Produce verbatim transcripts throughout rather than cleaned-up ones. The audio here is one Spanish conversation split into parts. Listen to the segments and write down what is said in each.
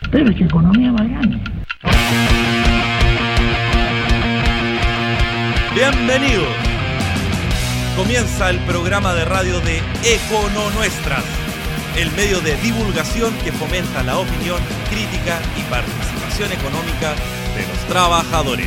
Pero que economía bacana. Bienvenidos. Comienza el programa de radio de Econonuestras, el medio de divulgación que fomenta la opinión, crítica y participación económica de los trabajadores.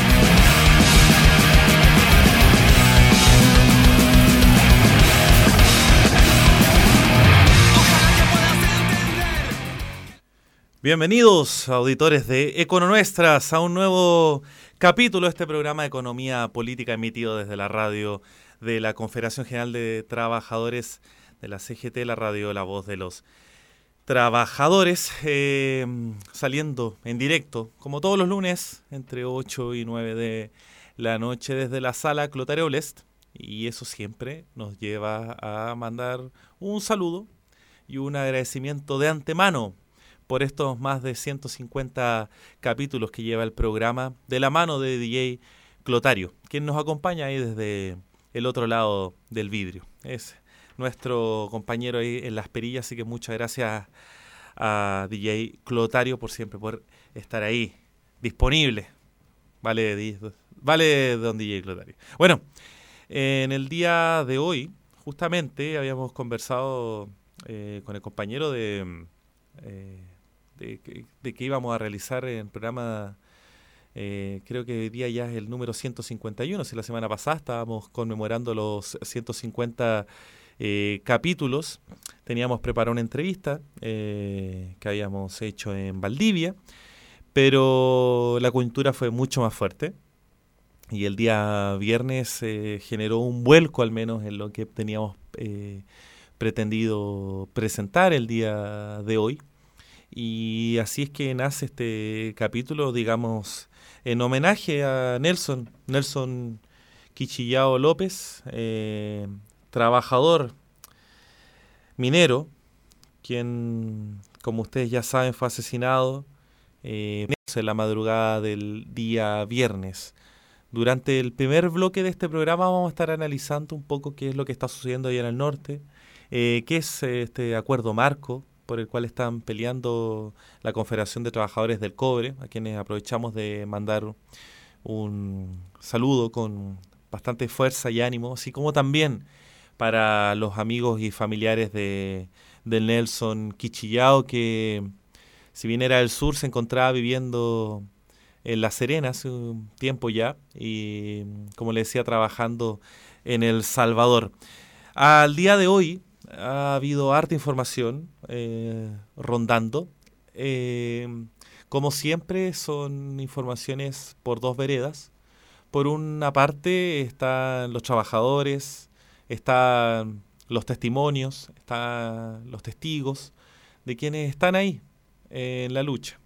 Bienvenidos, auditores de Econonuestras, a un nuevo capítulo de este programa de Economía Política emitido desde la radio de la Confederación General de Trabajadores de la C G T, la radio La Voz de los Trabajadores, eh, saliendo en directo, como todos los lunes, entre ocho y nueve de la noche desde la sala Clotario Blest, y eso siempre nos lleva a mandar un saludo y un agradecimiento de antemano por estos más de ciento cincuenta capítulos que lleva el programa de la mano de D J Clotario, quien nos acompaña ahí desde el otro lado del vidrio. Es nuestro compañero ahí en las perillas, así que muchas gracias a D J Clotario por siempre, por estar ahí disponible. Vale, vale don D J Clotario. Bueno, en el día de hoy, justamente, habíamos conversado eh, con el compañero de... Eh, De que, de que íbamos a realizar el programa, eh, creo que hoy día ya es el número ciento cincuenta y uno, si la semana pasada estábamos conmemorando los ciento cincuenta eh, capítulos, teníamos preparado una entrevista eh, que habíamos hecho en Valdivia, pero la coyuntura fue mucho más fuerte y el día viernes eh, generó un vuelco al menos en lo que teníamos eh, pretendido presentar el día de hoy. Y así es que nace este capítulo, digamos, en homenaje a Nelson, Nelson Quichillao López, eh, trabajador minero, quien, como ustedes ya saben, fue asesinado eh, en la madrugada del día viernes. Durante el primer bloque de este programa vamos a estar analizando un poco qué es lo que está sucediendo allá en el norte, eh, qué es este acuerdo marco por el cual están peleando la Confederación de Trabajadores del Cobre, a quienes aprovechamos de mandar un saludo con bastante fuerza y ánimo, así como también para los amigos y familiares de, de Nelson Quichillao, que si bien era del sur, se encontraba viviendo en La Serena hace un tiempo ya, y como le decía, trabajando en El Salvador. Al día de hoy, ha habido harta información eh, rondando. Eh, como siempre, son informaciones por dos veredas. Por una parte están los trabajadores, están los testimonios, están los testigos de quienes están ahí eh, en la lucha.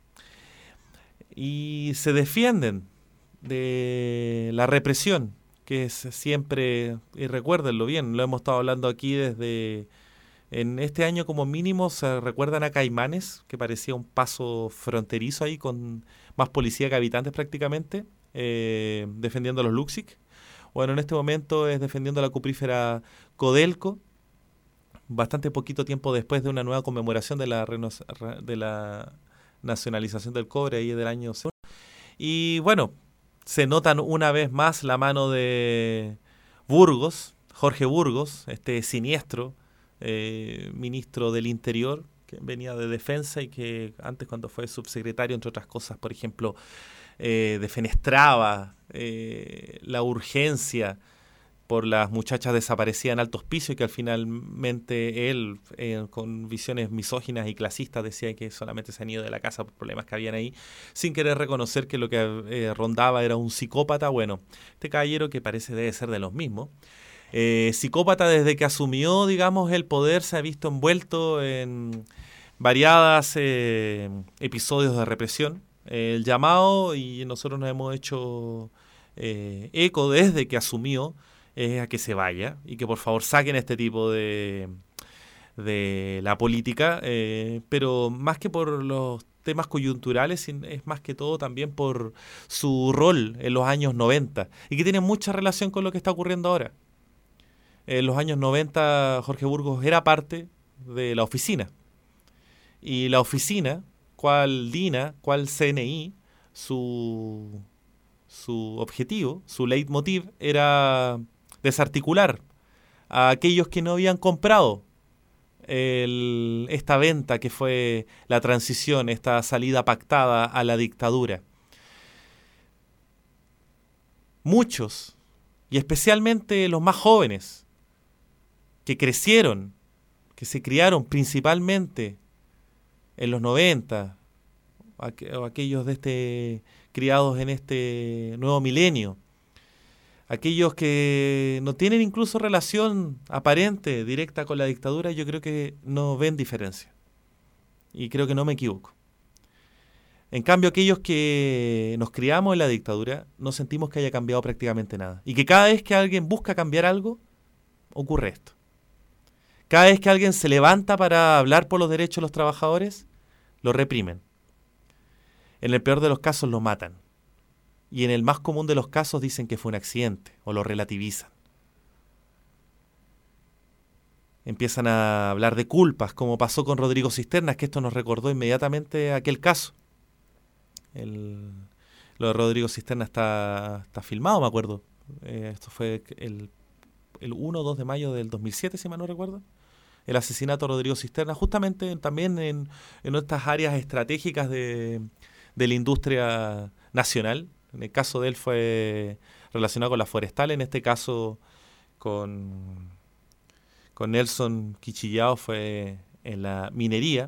Y se defienden de la represión, que es siempre, y recuérdenlo bien, lo hemos estado hablando aquí desde, en este año como mínimo, se recuerdan a Caimanes, que parecía un paso fronterizo ahí, con más policía que habitantes prácticamente, eh, defendiendo a los Luxic. Bueno, en este momento es defendiendo a la cuprífera Codelco, bastante poquito tiempo después de una nueva conmemoración de la, de la nacionalización del cobre ahí del año. Y bueno, se notan una vez más la mano de Burgos, Jorge Burgos, este siniestro eh, ministro del Interior, que venía de Defensa y que antes, cuando fue subsecretario, entre otras cosas, por ejemplo, eh, defenestraba eh, la urgencia por las muchachas desaparecidas en Alto Hospicio, y que al finalmente él, eh, con visiones misóginas y clasistas, decía que solamente se han ido de la casa por problemas que habían ahí, sin querer reconocer que lo que eh, rondaba era un psicópata. Bueno, este caballero, que parece debe ser de los mismos, eh, psicópata desde que asumió, digamos, el poder, se ha visto envuelto en variadas eh, episodios de represión. Eh, el llamado, y nosotros nos hemos hecho eh, eco desde que asumió, es a que se vaya y que por favor saquen este tipo de, de la política, eh, pero más que por los temas coyunturales, es más que todo también por su rol en los años noventa, y que tiene mucha relación con lo que está ocurriendo ahora. En los años noventa Jorge Burgos era parte de la oficina, y la oficina, cual DINA, cual C N I, su, su objetivo, su leitmotiv era desarticular a aquellos que no habían comprado el, esta venta que fue la transición, esta salida pactada a la dictadura. Muchos, y especialmente los más jóvenes, que crecieron, que se criaron principalmente en los noventa, o aquellos de este criados en este nuevo milenio, aquellos que no tienen incluso relación aparente, directa con la dictadura, yo creo que no ven diferencia. Y creo que no me equivoco. En cambio, aquellos que nos criamos en la dictadura, no sentimos que haya cambiado prácticamente nada. Y que cada vez que alguien busca cambiar algo, ocurre esto. Cada vez que alguien se levanta para hablar por los derechos de los trabajadores, lo reprimen. En el peor de los casos lo matan. Y en el más común de los casos dicen que fue un accidente o lo relativizan. Empiezan a hablar de culpas, como pasó con Rodrigo Cisternas, que esto nos recordó inmediatamente aquel caso. El, lo de Rodrigo Cisternas está, está filmado, me acuerdo. Eh, esto fue el, el uno o dos de mayo del dos mil siete, si mal no recuerdo. El asesinato de Rodrigo Cisternas, justamente también en, en estas áreas estratégicas de, de la industria nacional. En el caso de él fue relacionado con la forestal, en este caso con, con Nelson Quichillao fue en la minería.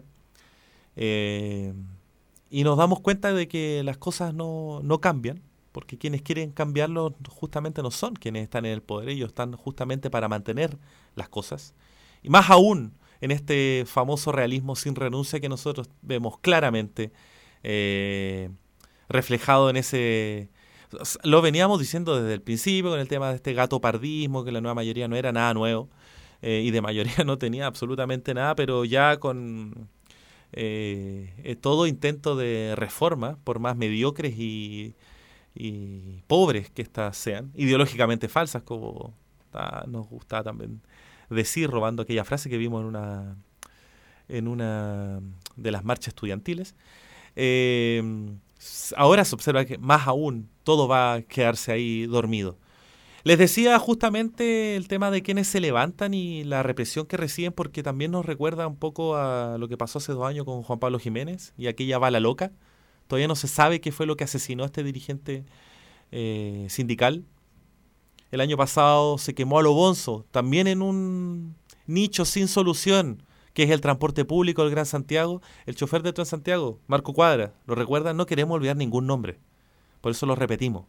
Eh, y nos damos cuenta de que las cosas no, no cambian, porque quienes quieren cambiarlo justamente no son quienes están en el poder, ellos están justamente para mantener las cosas. Y más aún en este famoso realismo sin renuncia que nosotros vemos claramente eh, reflejado en ese... Lo veníamos diciendo desde el principio con el tema de este gato pardismo, que la nueva mayoría no era nada nuevo, eh, y de mayoría no tenía absolutamente nada, pero ya con eh, todo intento de reforma, por más mediocres y, y pobres que éstas sean, ideológicamente falsas, como ta, nos gustaba también decir, robando aquella frase que vimos en una en una de las marchas estudiantiles, eh, ahora se observa que más aún todo va a quedarse ahí dormido. Les decía justamente el tema de quienes se levantan y la represión que reciben, porque también nos recuerda un poco a lo que pasó hace dos años con Juan Pablo Jiménez y aquella bala loca. Todavía no se sabe qué fue lo que asesinó a este dirigente eh, sindical. El año pasado se quemó a lo bonzo, también en un nicho sin solución, que es el transporte público del Gran Santiago. El chofer de Transantiago, Marco Cuadra, ¿lo recuerdan? No queremos olvidar ningún nombre, por eso lo repetimos.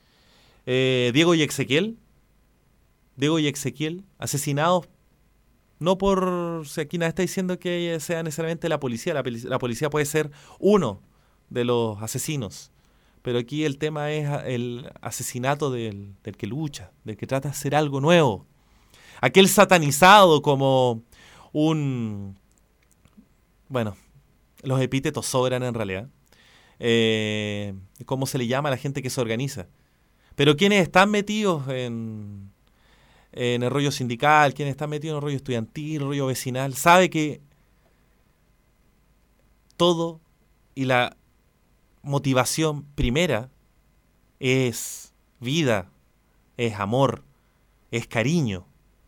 Eh, Diego y Ezequiel, Diego y Ezequiel, asesinados, no por, si aquí nadie está diciendo que sea necesariamente la policía, la, la policía puede ser uno de los asesinos, pero aquí el tema es el asesinato del, del que lucha, del que trata de hacer algo nuevo. Aquel satanizado como un... Bueno, los epítetos sobran en realidad. Eh, ¿Cómo se le llama a la gente que se organiza? Pero quienes están metidos en, en el rollo sindical, quienes están metidos en el rollo estudiantil, el rollo vecinal, sabe que todo y la motivación primera es vida, es amor, es cariño.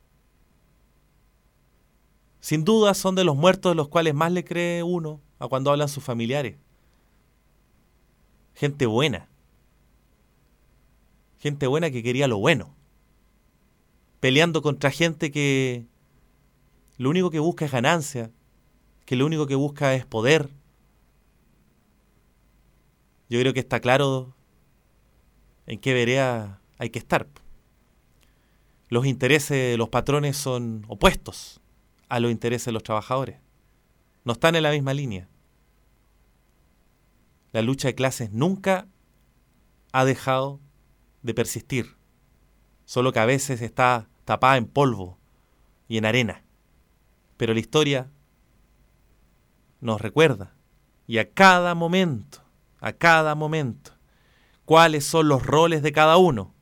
Sin duda son de los muertos de los cuales más le cree uno a cuando hablan sus familiares. Gente buena. Gente buena que quería lo bueno. Peleando contra gente que lo único que busca es ganancia, que lo único que busca es poder. Yo creo que está claro en qué vereda hay que estar. Los intereses de los patrones son opuestos a los intereses de los trabajadores. No están en la misma línea. La lucha de clases nunca ha dejado de persistir, solo que a veces está tapada en polvo y en arena. Pero la historia nos recuerda, y a cada momento, a cada momento, cuáles son los roles de cada uno.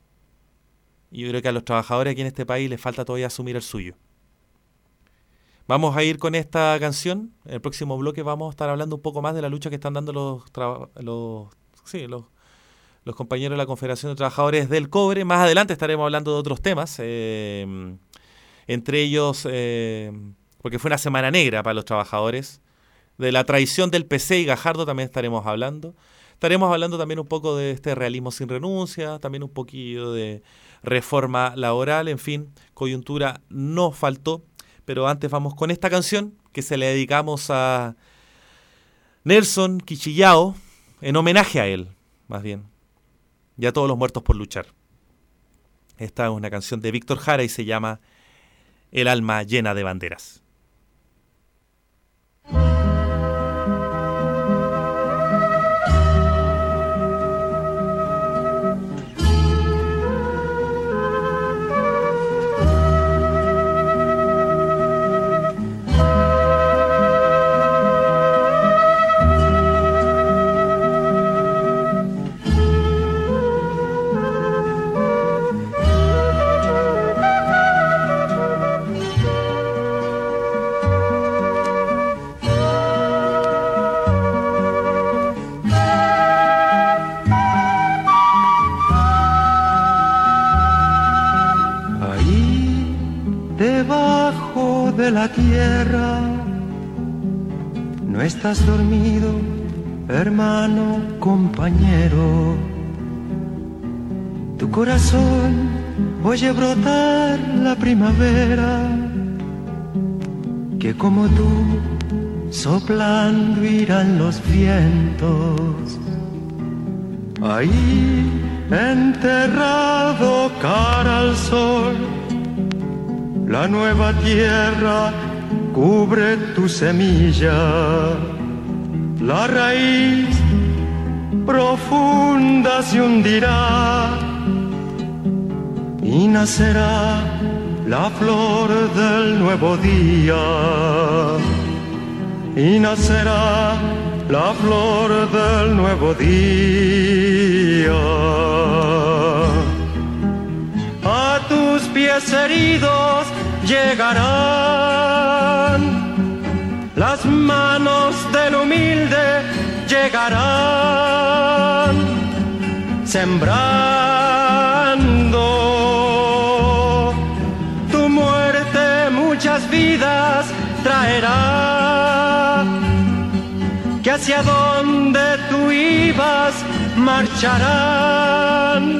Y yo creo que a los trabajadores aquí en este país les falta todavía asumir el suyo. vamos a ir con esta canción. En el próximo bloque vamos a estar hablando un poco más de la lucha que están dando los, traba- los, sí, los, los compañeros de la Confederación de Trabajadores del Cobre. Más adelante estaremos hablando de otros temas, eh, entre ellos, eh, porque fue una semana negra para los trabajadores, de la traición del P C y Gajardo también estaremos hablando. Estaremos hablando también un poco de este realismo sin renuncia, también un poquillo de reforma laboral, en fin, coyuntura no faltó. Pero antes vamos con esta canción que se le dedicamos a Nelson Quichillao, en homenaje a él, más bien, y a todos los muertos por luchar. Esta es una canción de Víctor Jara y se llama El alma llena de banderas. De la tierra, no estás dormido, hermano, compañero. Tu corazón oye brotar la primavera, que como tú, soplando irán los vientos. Ahí, enterrado cara al sol, la nueva tierra cubre tu semilla, la raíz profunda se hundirá y nacerá la flor del nuevo día, y nacerá la flor del nuevo día. A tus pies heridos llegarán, las manos del humilde llegarán, sembrando tu muerte muchas vidas traerá, que hacia donde tú ibas marcharán,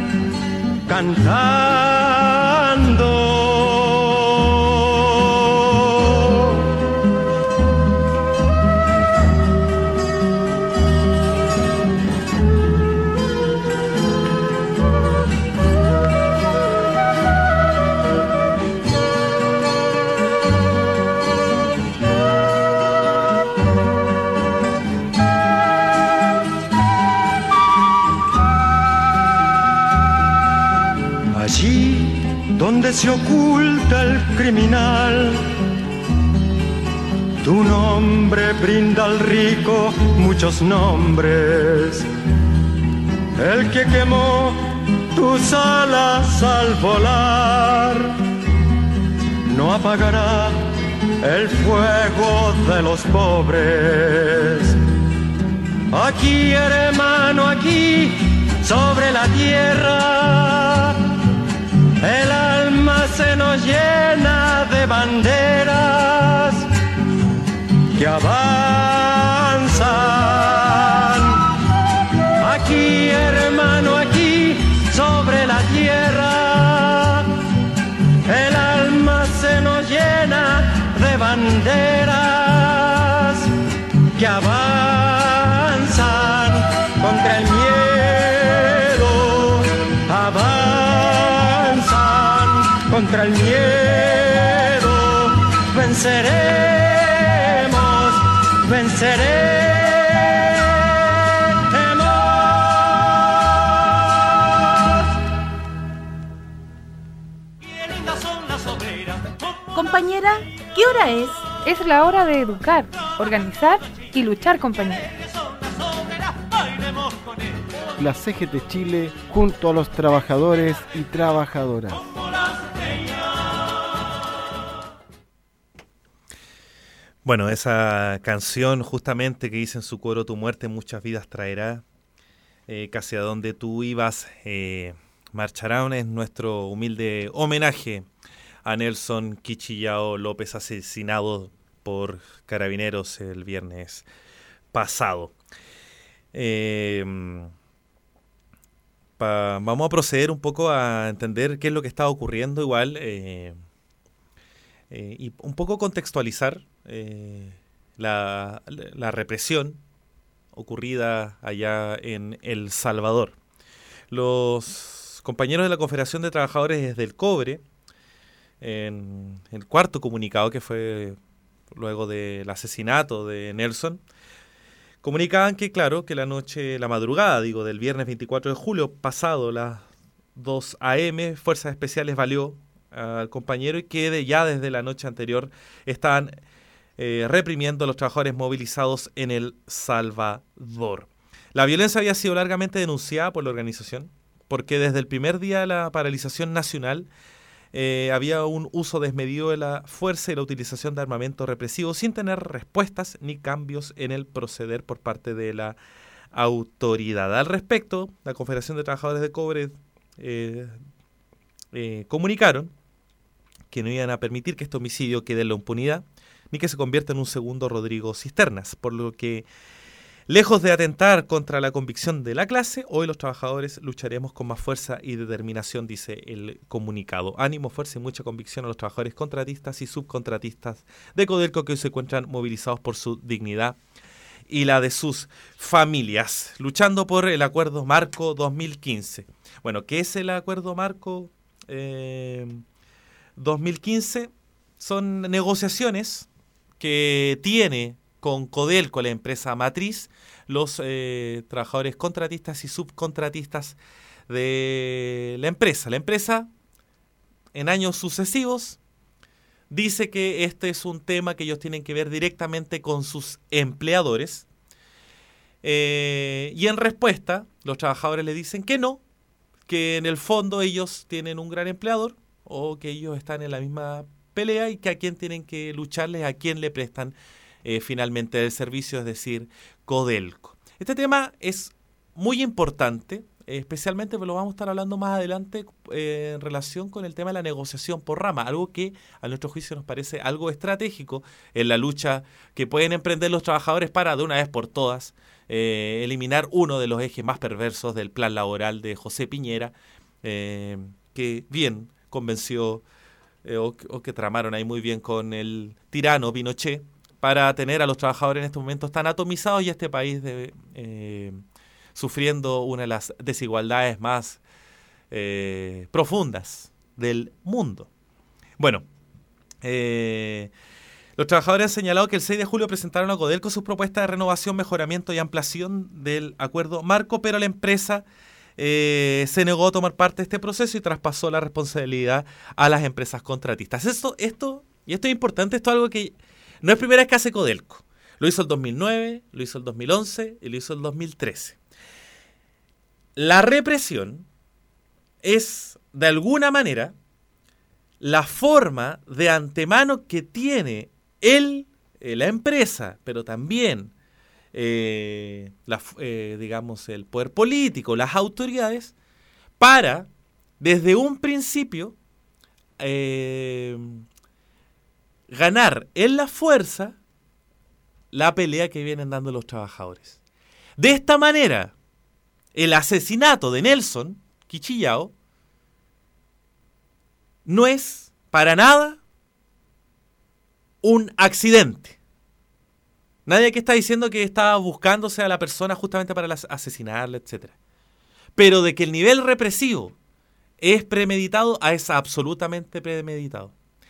cantando. Donde se oculta el criminal, tu nombre brinda al rico muchos nombres. El que quemó tus alas al volar no apagará el fuego de los pobres. Aquí, hermano, aquí, sobre la tierra, el alma se nos llena de banderas que avanzan. Aquí, hermano, aquí, sobre la tierra, el alma se nos llena de banderas que avanzan contra el miedo, avanzan contra el miedo, venceremos, venceremos. Compañera, ¿qué hora es? Es la hora de educar, organizar y luchar, compañera. La C G T Chile junto a los trabajadores y trabajadoras. Bueno, esa canción justamente que dice en su coro, tu muerte muchas vidas traerá, eh, casi a donde tú ibas eh, marcharán, es nuestro humilde homenaje a Nelson Quichillao López, asesinado por carabineros el viernes pasado. Eh, pa, vamos a proceder un poco a entender qué es lo que está ocurriendo igual eh, eh, y un poco contextualizar eh, la, la represión ocurrida allá en El Salvador. Los compañeros de la Confederación de Trabajadores del Cobre, en el cuarto comunicado que fue luego del asesinato de Nelson, comunicaban que, claro, que la noche, la madrugada, digo, del viernes veinticuatro de julio, pasado las dos a eme, Fuerzas Especiales valió al compañero y que de, ya desde la noche anterior estaban eh, reprimiendo a los trabajadores movilizados en El Salvador. La violencia había sido largamente denunciada por la organización, porque desde el primer día de la paralización nacional Eh, había un uso desmedido de la fuerza y la utilización de armamento represivo sin tener respuestas ni cambios en el proceder por parte de la autoridad. Al respecto, la Confederación de Trabajadores de Cobre eh, eh, comunicaron que no iban a permitir que este homicidio quede en la impunidad ni que se convierta en un segundo Rodrigo Cisternas, por lo que, lejos de atentar contra la convicción de la clase, hoy los trabajadores lucharemos con más fuerza y determinación, dice el comunicado. Ánimo, fuerza y mucha convicción a los trabajadores contratistas y subcontratistas de Codelco que hoy se encuentran movilizados por su dignidad y la de sus familias, luchando por el Acuerdo Marco dos mil quince. Bueno, ¿qué es el Acuerdo Marco eh, dos mil quince? Son negociaciones que tiene con Codelco, la empresa matriz, los eh, trabajadores contratistas y subcontratistas de la empresa. La empresa, en años sucesivos, dice que este es un tema que ellos tienen que ver directamente con sus empleadores. Eh, y en respuesta, los trabajadores le dicen que no, que en el fondo ellos tienen un gran empleador o que ellos están en la misma pelea y que a quién tienen que lucharles, a quién le prestan Eh, finalmente el servicio, es decir, Codelco. Este tema es muy importante, eh, especialmente porque lo vamos a estar hablando más adelante eh, en relación con el tema de la negociación por rama, algo que a nuestro juicio nos parece algo estratégico en la lucha que pueden emprender los trabajadores para, de una vez por todas, eh, eliminar uno de los ejes más perversos del plan laboral de José Piñera, eh, que bien convenció eh, o, o que tramaron ahí muy bien con el tirano Pinochet, para tener a los trabajadores en estos momentos tan atomizados y este país de, eh, sufriendo una de las desigualdades más eh, profundas del mundo. Bueno, eh, los trabajadores han señalado que el seis de julio presentaron a Codelco sus propuestas de renovación, mejoramiento y ampliación del Acuerdo Marco, pero la empresa eh, se negó a tomar parte de este proceso y traspasó la responsabilidad a las empresas contratistas. Esto, esto, y esto es importante, esto es algo que no es primera vez que hace Codelco. Lo hizo el dos mil nueve, lo hizo el dos mil once y lo hizo el dos mil trece. La represión es, de alguna manera, la forma de antemano que tiene él, eh, la empresa, pero también, eh, la, eh, digamos, el poder político, las autoridades, para, desde un principio, eh, ganar en la fuerza la pelea que vienen dando los trabajadores. De esta manera, el asesinato de Nelson Quichillao no es para nada un accidente. Nadie aquí está diciendo que estaba buscándose a la persona justamente para asesinarla, etcétera. Pero de que el nivel represivo es premeditado, es absolutamente premeditado.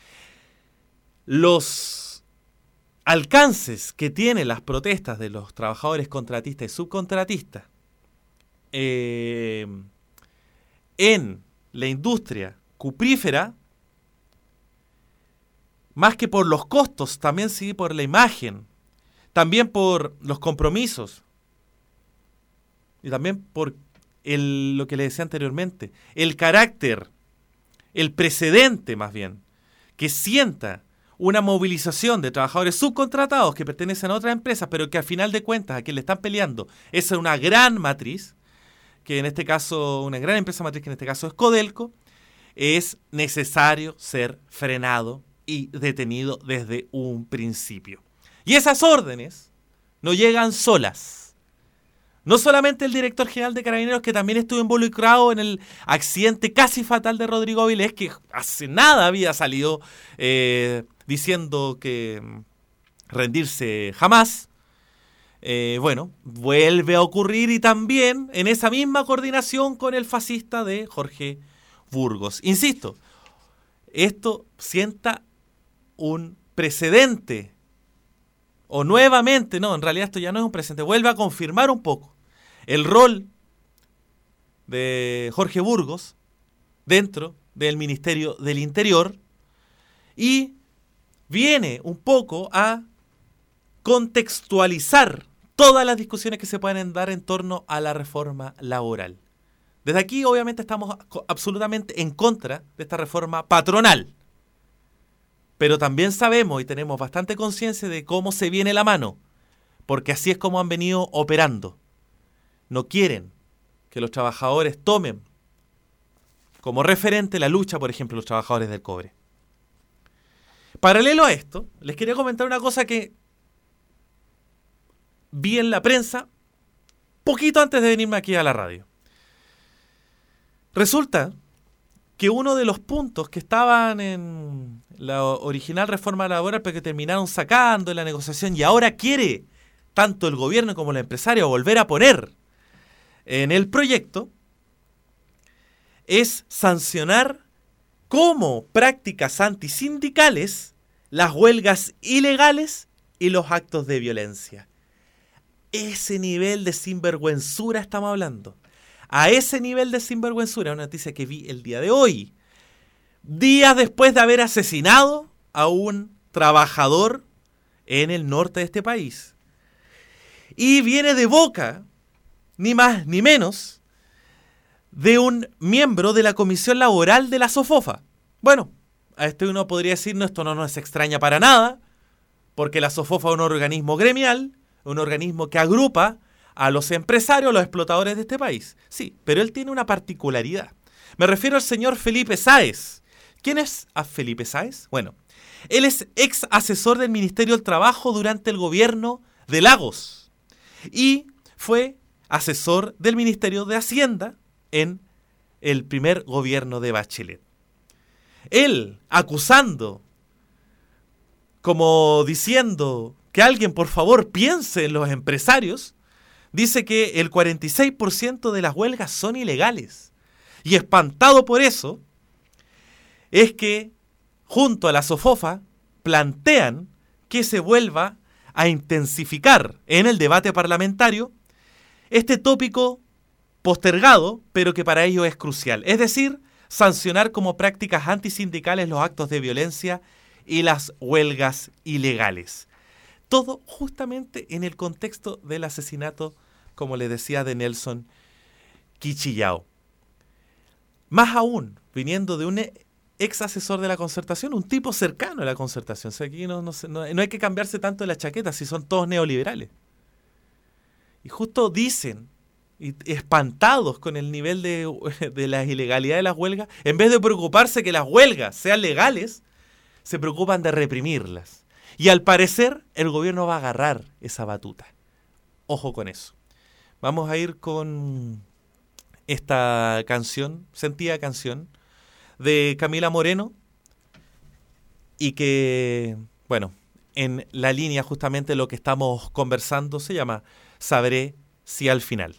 Los alcances que tienen las protestas de los trabajadores contratistas y subcontratistas eh, en la industria cuprífera, más que por los costos, también sí por la imagen, también por los compromisos y también por el, lo que les decía anteriormente, el carácter, el precedente más bien, que sienta una movilización de trabajadores subcontratados que pertenecen a otras empresas, pero que al final de cuentas a quien le están peleando es una gran matriz, que en este caso, una gran empresa matriz que en este caso es Codelco, es necesario ser frenado y detenido desde un principio. Y esas órdenes no llegan solas. No solamente el director general de Carabineros, que también estuvo involucrado en el accidente casi fatal de Rodrigo Avilés, que hace nada había salido eh, diciendo que rendirse jamás. Eh, bueno, vuelve a ocurrir, y también en esa misma coordinación con el fascista de Jorge Burgos. Insisto, esto sienta un precedente, o nuevamente, no, en realidad esto ya no es un precedente, vuelve a confirmar un poco el rol de Jorge Burgos dentro del Ministerio del Interior, y viene un poco a contextualizar todas las discusiones que se pueden dar en torno a la reforma laboral. Desde aquí, obviamente, estamos absolutamente en contra de esta reforma patronal, pero también sabemos y tenemos bastante conciencia de cómo se viene la mano, porque así es como han venido operando. No quieren que los trabajadores tomen como referente la lucha, por ejemplo, los trabajadores del cobre. Paralelo a esto, les quería comentar una cosa que vi en la prensa poquito antes de venirme aquí a la radio. Resulta que uno de los puntos que estaban en la original reforma laboral, pero que terminaron sacando en la negociación, y ahora quiere tanto el gobierno como el empresario volver a poner en el proyecto, es sancionar como prácticas antisindicales las huelgas ilegales y los actos de violencia. Ese nivel de sinvergüenzura estamos hablando. A ese nivel de sinvergüenzura, una noticia que vi el día de hoy, días después de haber asesinado a un trabajador en el norte de este país. Y viene de boca, ni más ni menos, de un miembro de la Comisión Laboral de la SOFOFA. Bueno, a este uno podría decir, no, esto no nos extraña para nada, porque la SOFOFA es un organismo gremial, un organismo que agrupa a los empresarios, a los explotadores de este país. Sí, pero él tiene una particularidad. Me refiero al señor Felipe Sáez. ¿Quién es a Felipe Sáez? Bueno, él es ex asesor del Ministerio del Trabajo durante el gobierno de Lagos y fue asesor del Ministerio de Hacienda en el primer gobierno de Bachelet. Él, acusando, como diciendo que alguien por favor piense en los empresarios, dice que el cuarenta y seis por ciento de las huelgas son ilegales. Y espantado por eso, es que junto a la SOFOFA plantean que se vuelva a intensificar en el debate parlamentario este tópico postergado, pero que para ello es crucial. Es decir, sancionar como prácticas antisindicales los actos de violencia y las huelgas ilegales. Todo justamente en el contexto del asesinato, como les decía, de Nelson Quichillao. Más aún, viniendo de un ex asesor de la Concertación, un tipo cercano a la Concertación. O sea, aquí no, no, no, no hay que cambiarse tanto de la chaqueta si son todos neoliberales. Y justo dicen, y espantados con el nivel de, de la ilegalidad de las huelgas, en vez de preocuparse que las huelgas sean legales, se preocupan de reprimirlas. Y al parecer el gobierno va a agarrar esa batuta. Ojo con eso. Vamos a ir con esta canción, sentida canción, de Camila Moreno, y que, bueno, en la línea justamente lo que estamos conversando se llama Sabré si al final.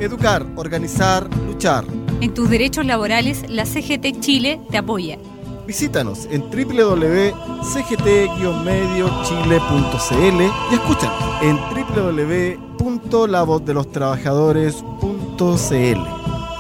Educar, organizar, luchar. En tus derechos laborales, la C G T Chile te apoya. Visítanos en doble u doble u doble u punto c g t guion medio chile punto c l y escúchanos en doble u doble u doble u punto la voz de los trabajadores punto c l.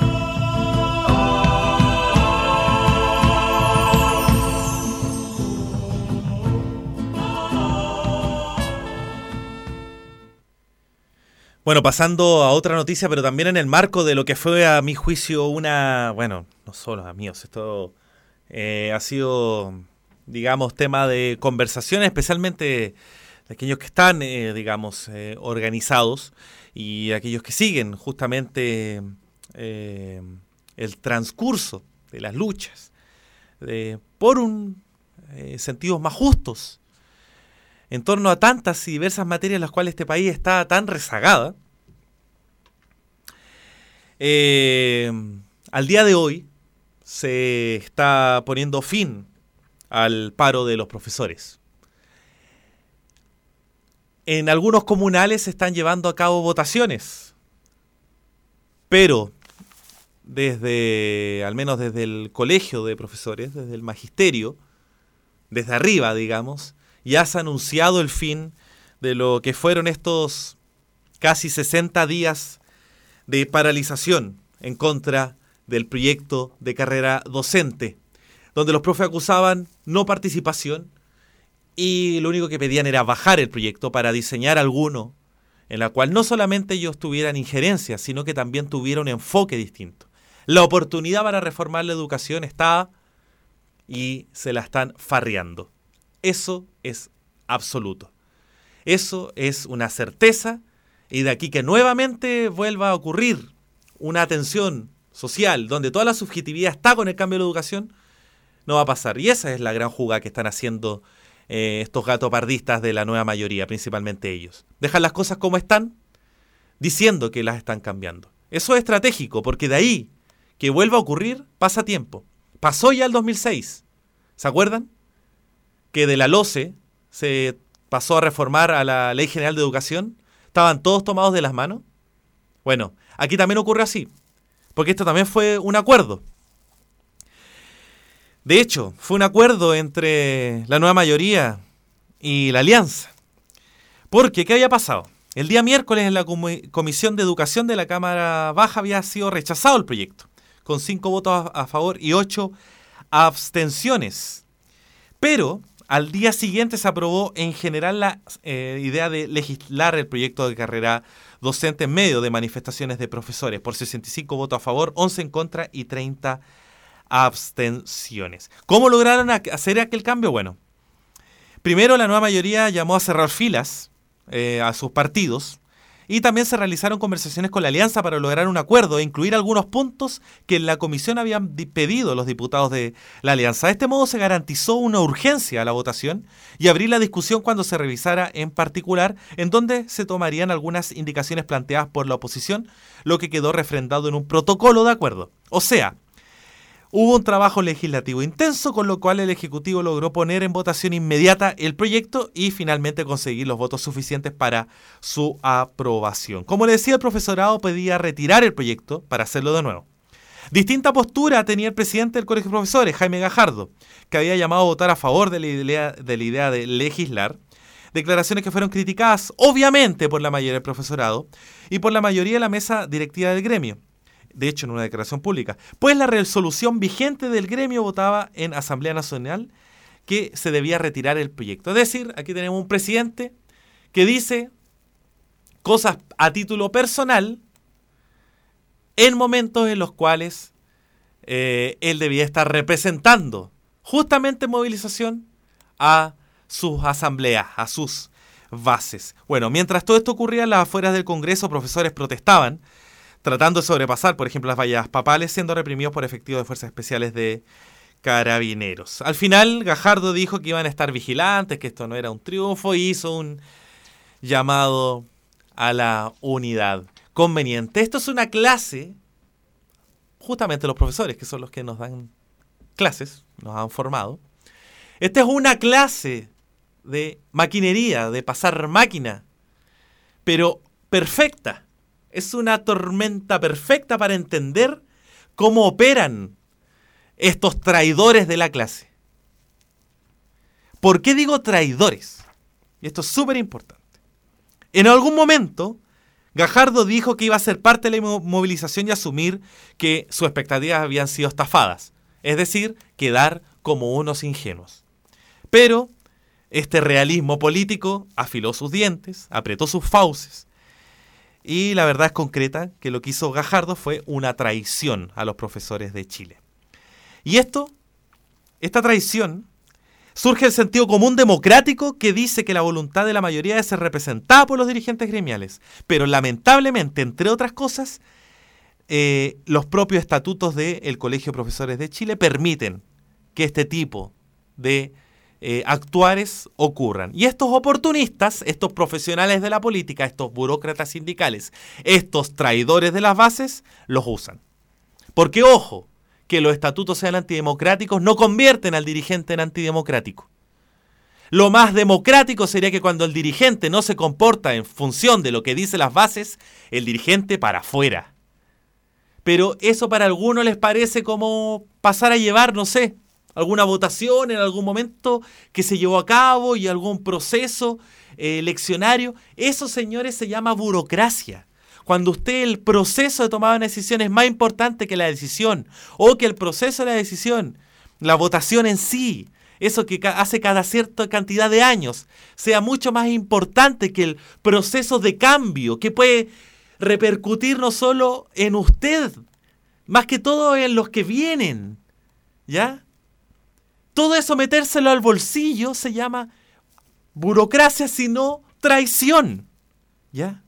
Bueno, pasando a otra noticia, pero también en el marco de lo que fue a mi juicio una, bueno, no solo a mí, esto eh, ha sido, digamos, tema de conversación, especialmente de aquellos que están, eh, digamos, eh, organizados y aquellos que siguen justamente eh, el transcurso de las luchas de, por un eh, sentidos más justos en torno a tantas y diversas materias en las cuales este país está tan rezagada. Eh, al día de hoy se está poniendo fin al paro de los profesores. En algunos comunales se están llevando a cabo votaciones, pero desde, al menos desde el colegio de profesores, desde el magisterio, desde arriba, digamos, ya se ha anunciado el fin de lo que fueron estos casi sesenta días de paralización en contra del proyecto de carrera docente, donde los profes acusaban no participación y lo único que pedían era bajar el proyecto para diseñar alguno en la cual no solamente ellos tuvieran injerencia, sino que también tuviera un enfoque distinto. La oportunidad para reformar la educación está y se la están farreando. Eso es absoluto. Eso es una certeza y de aquí que nuevamente vuelva a ocurrir una tensión social donde toda la subjetividad está con el cambio de la educación, no va a pasar. Y esa es la gran jugada que están haciendo eh, estos gatopardistas de la nueva mayoría, principalmente ellos. Dejan las cosas como están, diciendo que las están cambiando. Eso es estratégico porque de ahí que vuelva a ocurrir pasa tiempo. Pasó ya el dos mil seis. ¿Se acuerdan? Que de la LOCE se pasó a reformar a la Ley General de Educación, estaban todos tomados de las manos. Bueno, aquí también ocurre así, porque esto también fue un acuerdo. De hecho, fue un acuerdo entre la nueva mayoría y la alianza. Porque, ¿qué había pasado? El día miércoles en la Comisión de Educación de la Cámara Baja había sido rechazado el proyecto, con cinco votos a favor y ocho abstenciones. Pero al día siguiente se aprobó en general la eh, idea de legislar el proyecto de carrera docente en medio de manifestaciones de profesores por sesenta y cinco votos a favor, once en contra y treinta abstenciones. ¿Cómo lograron hacer aquel cambio? Bueno, primero la nueva mayoría llamó a cerrar filas eh, a sus partidos y también se realizaron conversaciones con la alianza para lograr un acuerdo e incluir algunos puntos que en la comisión habían pedido los diputados de la alianza. De este modo se garantizó una urgencia a la votación y abrir la discusión cuando se revisara en particular, en donde se tomarían algunas indicaciones planteadas por la oposición, lo que quedó refrendado en un protocolo de acuerdo. O sea, hubo un trabajo legislativo intenso, con lo cual el Ejecutivo logró poner en votación inmediata el proyecto y finalmente conseguir los votos suficientes para su aprobación. Como le decía, el profesorado pedía retirar el proyecto para hacerlo de nuevo. Distinta postura tenía el presidente del Colegio de Profesores, Jaime Gajardo, que había llamado a votar a favor de la idea de, la idea de legislar, declaraciones que fueron criticadas obviamente por la mayoría del profesorado y por la mayoría de la mesa directiva del gremio. De hecho, en una declaración pública, pues la resolución vigente del gremio votaba en Asamblea Nacional que se debía retirar el proyecto. Es decir, aquí tenemos un presidente que dice cosas a título personal en momentos en los cuales eh, él debía estar representando justamente en movilización a sus asambleas, a sus bases. Bueno, mientras todo esto ocurría en las afueras del Congreso, profesores protestaban tratando de sobrepasar, por ejemplo, las vallas papales, siendo reprimidos por efectivos de fuerzas especiales de carabineros. Al final, Gajardo dijo que iban a estar vigilantes, que esto no era un triunfo, y hizo un llamado a la unidad conveniente. Esto es una clase, justamente los profesores, que son los que nos dan clases, nos han formado. Esta es una clase de maquinería, de pasar máquina, pero perfecta. es una tormenta perfecta para entender cómo operan estos traidores de la clase. ¿Por qué digo traidores? Y esto es súper importante. En algún momento, Gajardo dijo que iba a ser parte de la movilización y asumir que sus expectativas habían sido estafadas. Es decir, quedar como unos ingenuos. Pero este realismo político afiló sus dientes, apretó sus fauces. Y la verdad es concreta que lo que hizo Gajardo fue una traición a los profesores de Chile. Y esto, esta traición, surge del sentido común democrático que dice que la voluntad de la mayoría debe ser representada por los dirigentes gremiales. Pero lamentablemente, entre otras cosas, eh, los propios estatutos del Colegio de Profesores de Chile permiten que este tipo de eh, actuares ocurran. Y estos oportunistas, estos profesionales de la política, estos burócratas sindicales, estos traidores de las bases, los usan. Porque, ojo, que los estatutos sean antidemocráticos no convierten al dirigente en antidemocrático. Lo más democrático sería que cuando el dirigente no se comporta en función de lo que dicen las bases, el dirigente para afuera. Pero eso para algunos les parece como pasar a llevar, no sé, alguna votación en algún momento que se llevó a cabo y algún proceso eh, eleccionario. Eso, señores, se llama burocracia. Cuando usted el proceso de tomar una decisión es más importante que la decisión, o que el proceso de la decisión, la votación en sí, eso que hace cada cierta cantidad de años, sea mucho más importante que el proceso de cambio, que puede repercutir no solo en usted, más que todo en los que vienen, ¿ya? Todo eso metérselo al bolsillo se llama burocracia, sino traición, ¿ya?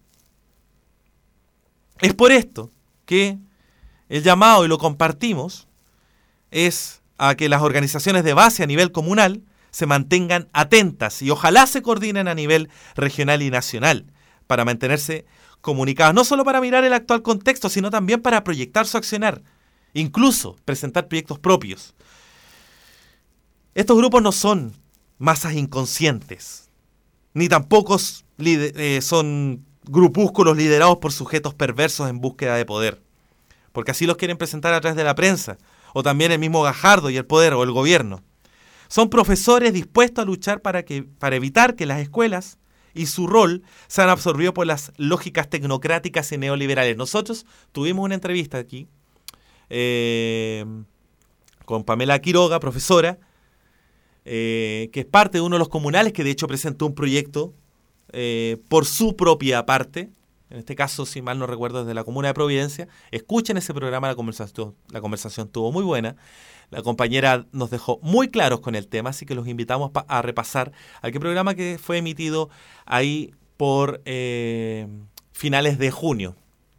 Es por esto que el llamado, y lo compartimos, es a que las organizaciones de base a nivel comunal se mantengan atentas y ojalá se coordinen a nivel regional y nacional para mantenerse comunicadas, no solo para mirar el actual contexto, sino también para proyectar su accionar, incluso presentar proyectos propios. Estos grupos no son masas inconscientes, ni tampoco eh, son grupúsculos liderados por sujetos perversos en búsqueda de poder, porque así los quieren presentar a través de la prensa, o también el mismo Gajardo y el poder o el gobierno. Son profesores dispuestos a luchar para, que, para evitar que las escuelas y su rol sean absorbidos por las lógicas tecnocráticas y neoliberales. Nosotros tuvimos una entrevista aquí eh, con Pamela Quiroga, profesora, eh, que es parte de uno de los comunales que de hecho presentó un proyecto Eh, por su propia parte, en este caso, si mal no recuerdo, desde la Comuna de Providencia. Escuchen ese programa, la conversación, la conversación estuvo muy buena. La compañera nos dejó muy claros con el tema, así que los invitamos pa- a repasar aquel programa que fue emitido ahí por eh, finales de junio.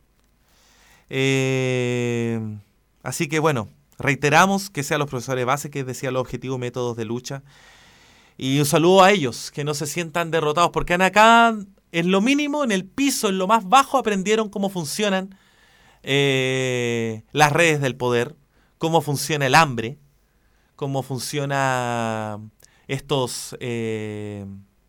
Eh, así que bueno, reiteramos que sean los profesores de base que decían los objetivos y métodos de lucha. Y un saludo a ellos, que no se sientan derrotados, porque acá, en lo mínimo, en el piso, en lo más bajo, aprendieron cómo funcionan eh, las redes del poder, cómo funciona el hambre, cómo funciona estos, eh,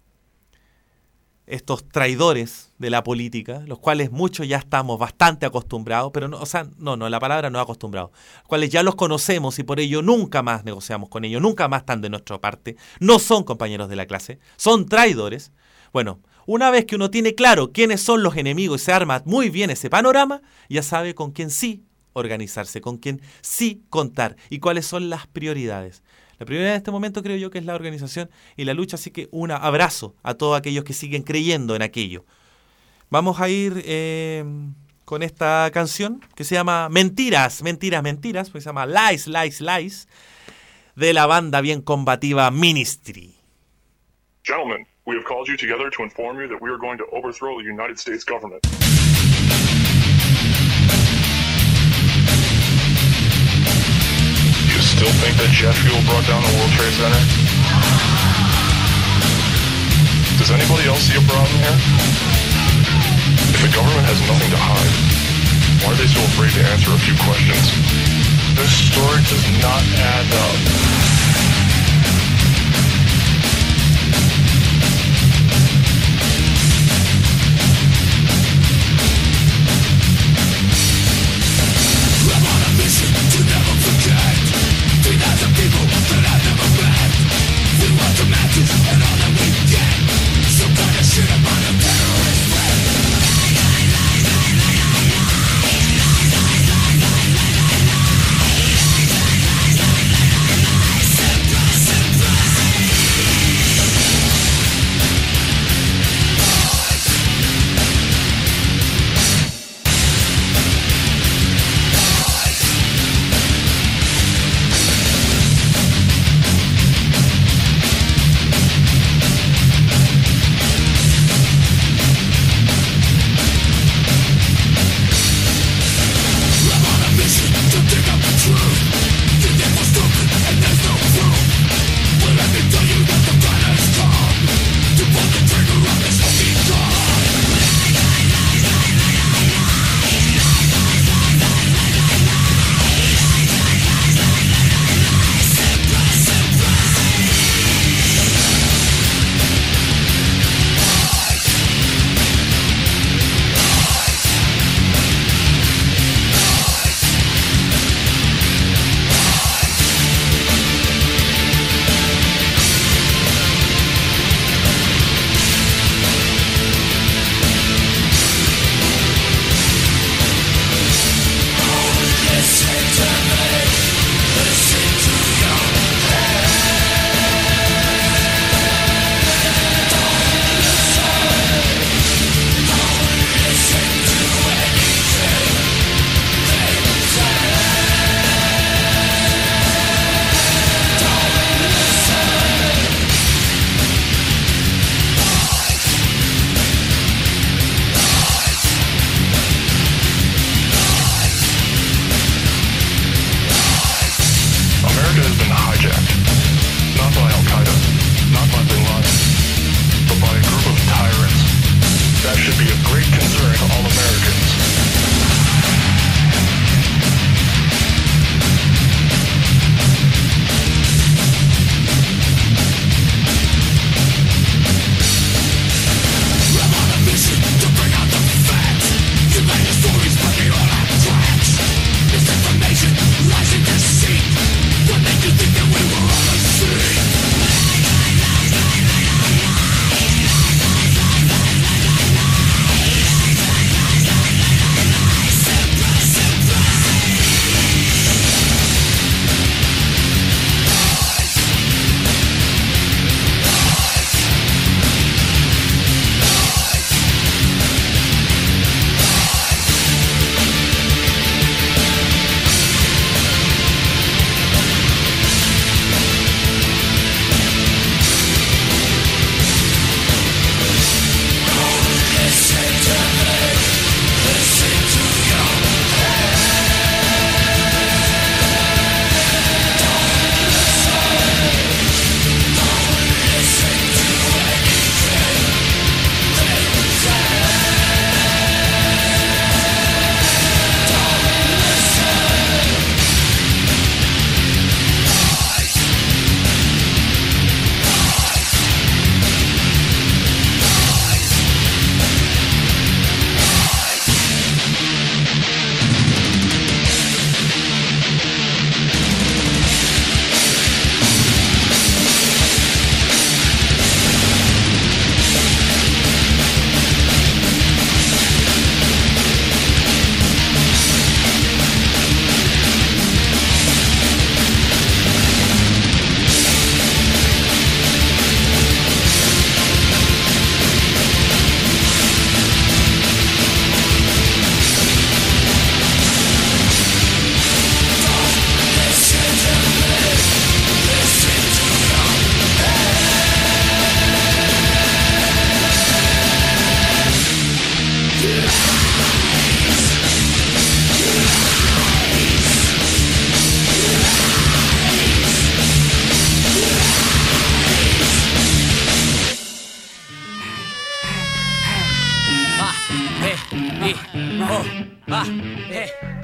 estos traidores de la política, los cuales muchos ya estamos bastante acostumbrados, pero no, o sea, no, no, la palabra no acostumbrados, los cuales ya los conocemos y por ello nunca más negociamos con ellos, nunca más están de nuestra parte, no son compañeros de la clase, son traidores. Bueno, una vez que uno tiene claro quiénes son los enemigos y se arma muy bien ese panorama, ya sabe con quién sí organizarse, con quién sí contar y cuáles son las prioridades. La prioridad en este momento creo yo que es la organización y la lucha, así que un abrazo a todos aquellos que siguen creyendo en aquello. Vamos a ir eh, con esta canción que se llama Mentiras, Mentiras, Mentiras, pues se llama Lies, Lies, Lies, de la banda bien combativa Ministry. Gentlemen, we have called you together to inform you that we are going to overthrow the United States government. You still think that jet fuel brought down the World Trade Center? Does anybody else see a problem here? If the government has nothing to hide, why are they so afraid to answer a few questions? This story does not add up.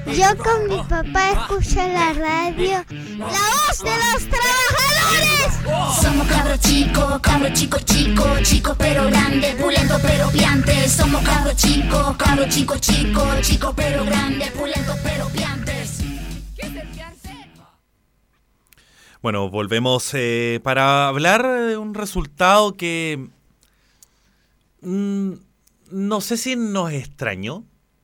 Yo con mi papá escucho la radio. ¡La voz de los trabajadores! Somos cabros chicos, cabros chicos, chicos, chicos pero grandes, pulento pero piantes. Somos cabros chicos, cabros chicos, chicos, chicos pero grandes, pulento pero piantes. ¿Qué es el piante? Bueno, volvemos eh, para hablar de un resultado que mmm, no sé si nos extrañó.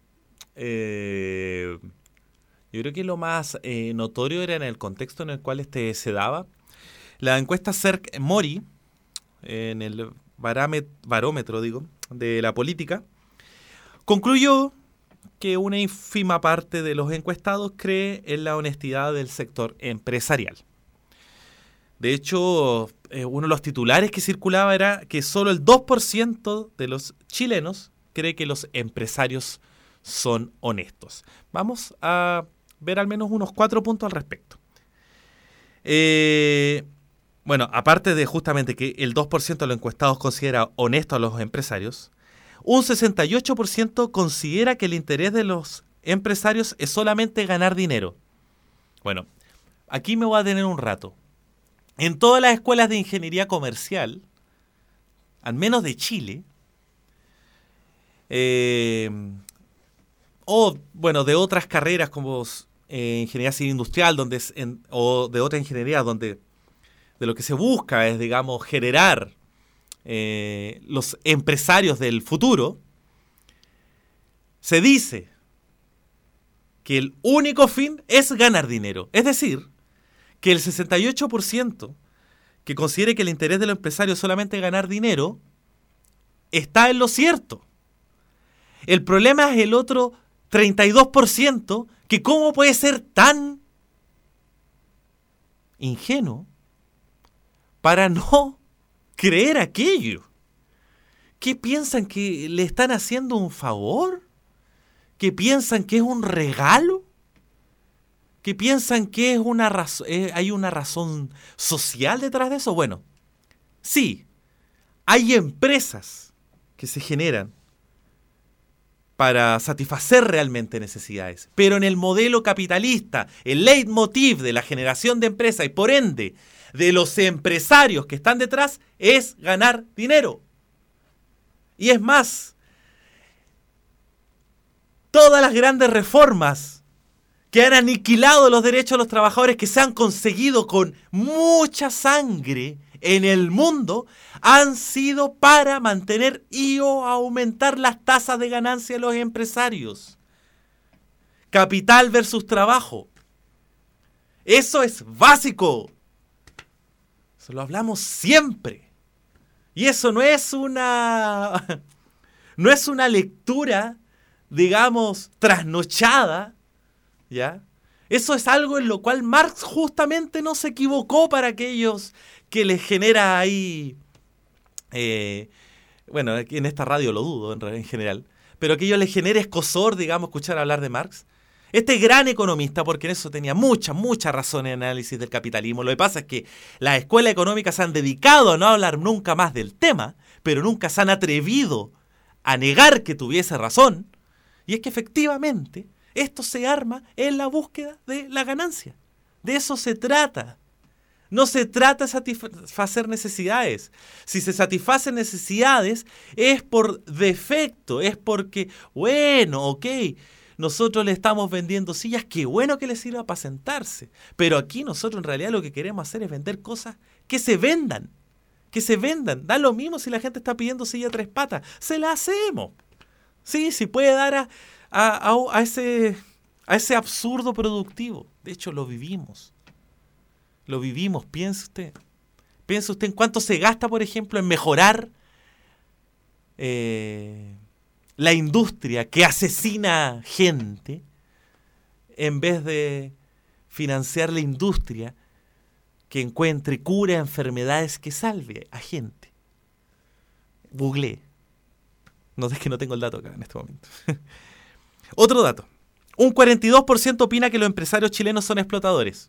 Eh, yo creo que lo más eh, notorio era en el contexto en el cual este se daba. La encuesta CERC-Mori, en el barómetro, digo, de la política, concluyó que una ínfima parte de los encuestados cree en la honestidad del sector empresarial. De hecho, eh, uno de los titulares que circulaba era que solo el dos por ciento de los chilenos cree que los empresarios son honestos. Vamos a ver al menos unos cuatro puntos al respecto. Eh, bueno, aparte de justamente que el dos por ciento de los encuestados considera honestos a los empresarios, un sesenta y ocho por ciento considera que el interés de los empresarios es solamente ganar dinero. Bueno, aquí me voy a detener un rato. En todas las escuelas de ingeniería comercial, al menos de Chile, eh, o bueno, de otras carreras como eh, ingeniería civil industrial, donde es en, o de otras ingenierías donde de lo que se busca es, digamos, generar eh, los empresarios del futuro, se dice que el único fin es ganar dinero. Es decir, que el sesenta y ocho por ciento que considere que el interés de los empresarios es solamente ganar dinero, está en lo cierto. El problema es el otro treinta y dos por ciento que cómo puede ser tan ingenuo para no creer aquello. ¿Qué piensan? ¿Que le están haciendo un favor? ¿Que piensan que es un regalo? ¿Que piensan que es una razón, eh, hay una razón social detrás de eso? Bueno, sí, hay empresas que se generan para satisfacer realmente necesidades. Pero en el modelo capitalista, el leitmotiv de la generación de empresas y por ende de los empresarios que están detrás es ganar dinero. Y es más, todas las grandes reformas que han aniquilado los derechos de los trabajadores, que se han conseguido con mucha sangre en el mundo, han sido para mantener y o aumentar las tasas de ganancia de los empresarios. Capital versus trabajo. Eso es básico. Eso lo hablamos siempre. Y eso no es una, no es una lectura, digamos, trasnochada, ¿ya? Eso es algo en lo cual Marx justamente no se equivocó para aquellos que les genera ahí, eh, bueno, aquí en esta radio lo dudo en, en general, pero que ellos les genere escozor, digamos, escuchar hablar de Marx. Este gran economista, porque en eso tenía mucha, mucha razón en el análisis del capitalismo. Lo que pasa es que las escuelas económicas se han dedicado a no hablar nunca más del tema, pero nunca se han atrevido a negar que tuviese razón. Y es que efectivamente esto se arma en la búsqueda de la ganancia. De eso se trata. No se trata de satisfacer necesidades. Si se satisfacen necesidades es por defecto, es porque, bueno, ok, nosotros le estamos vendiendo sillas, qué bueno que les sirva para sentarse. Pero aquí nosotros en realidad lo que queremos hacer es vender cosas que se vendan. Que se vendan. Da lo mismo si la gente está pidiendo silla tres patas. Se la hacemos. Sí, sí puede dar a, a, a, a, ese, a ese absurdo productivo. De hecho, lo vivimos. Lo vivimos, piense usted. Piense usted en cuánto se gasta, por ejemplo, en mejorar eh, la industria que asesina gente en vez de financiar la industria que encuentre cura a enfermedades que salve a gente. Googleé. No es que no tengo el dato acá en este momento. Otro dato. Un cuarenta y dos por ciento opina que los empresarios chilenos son explotadores.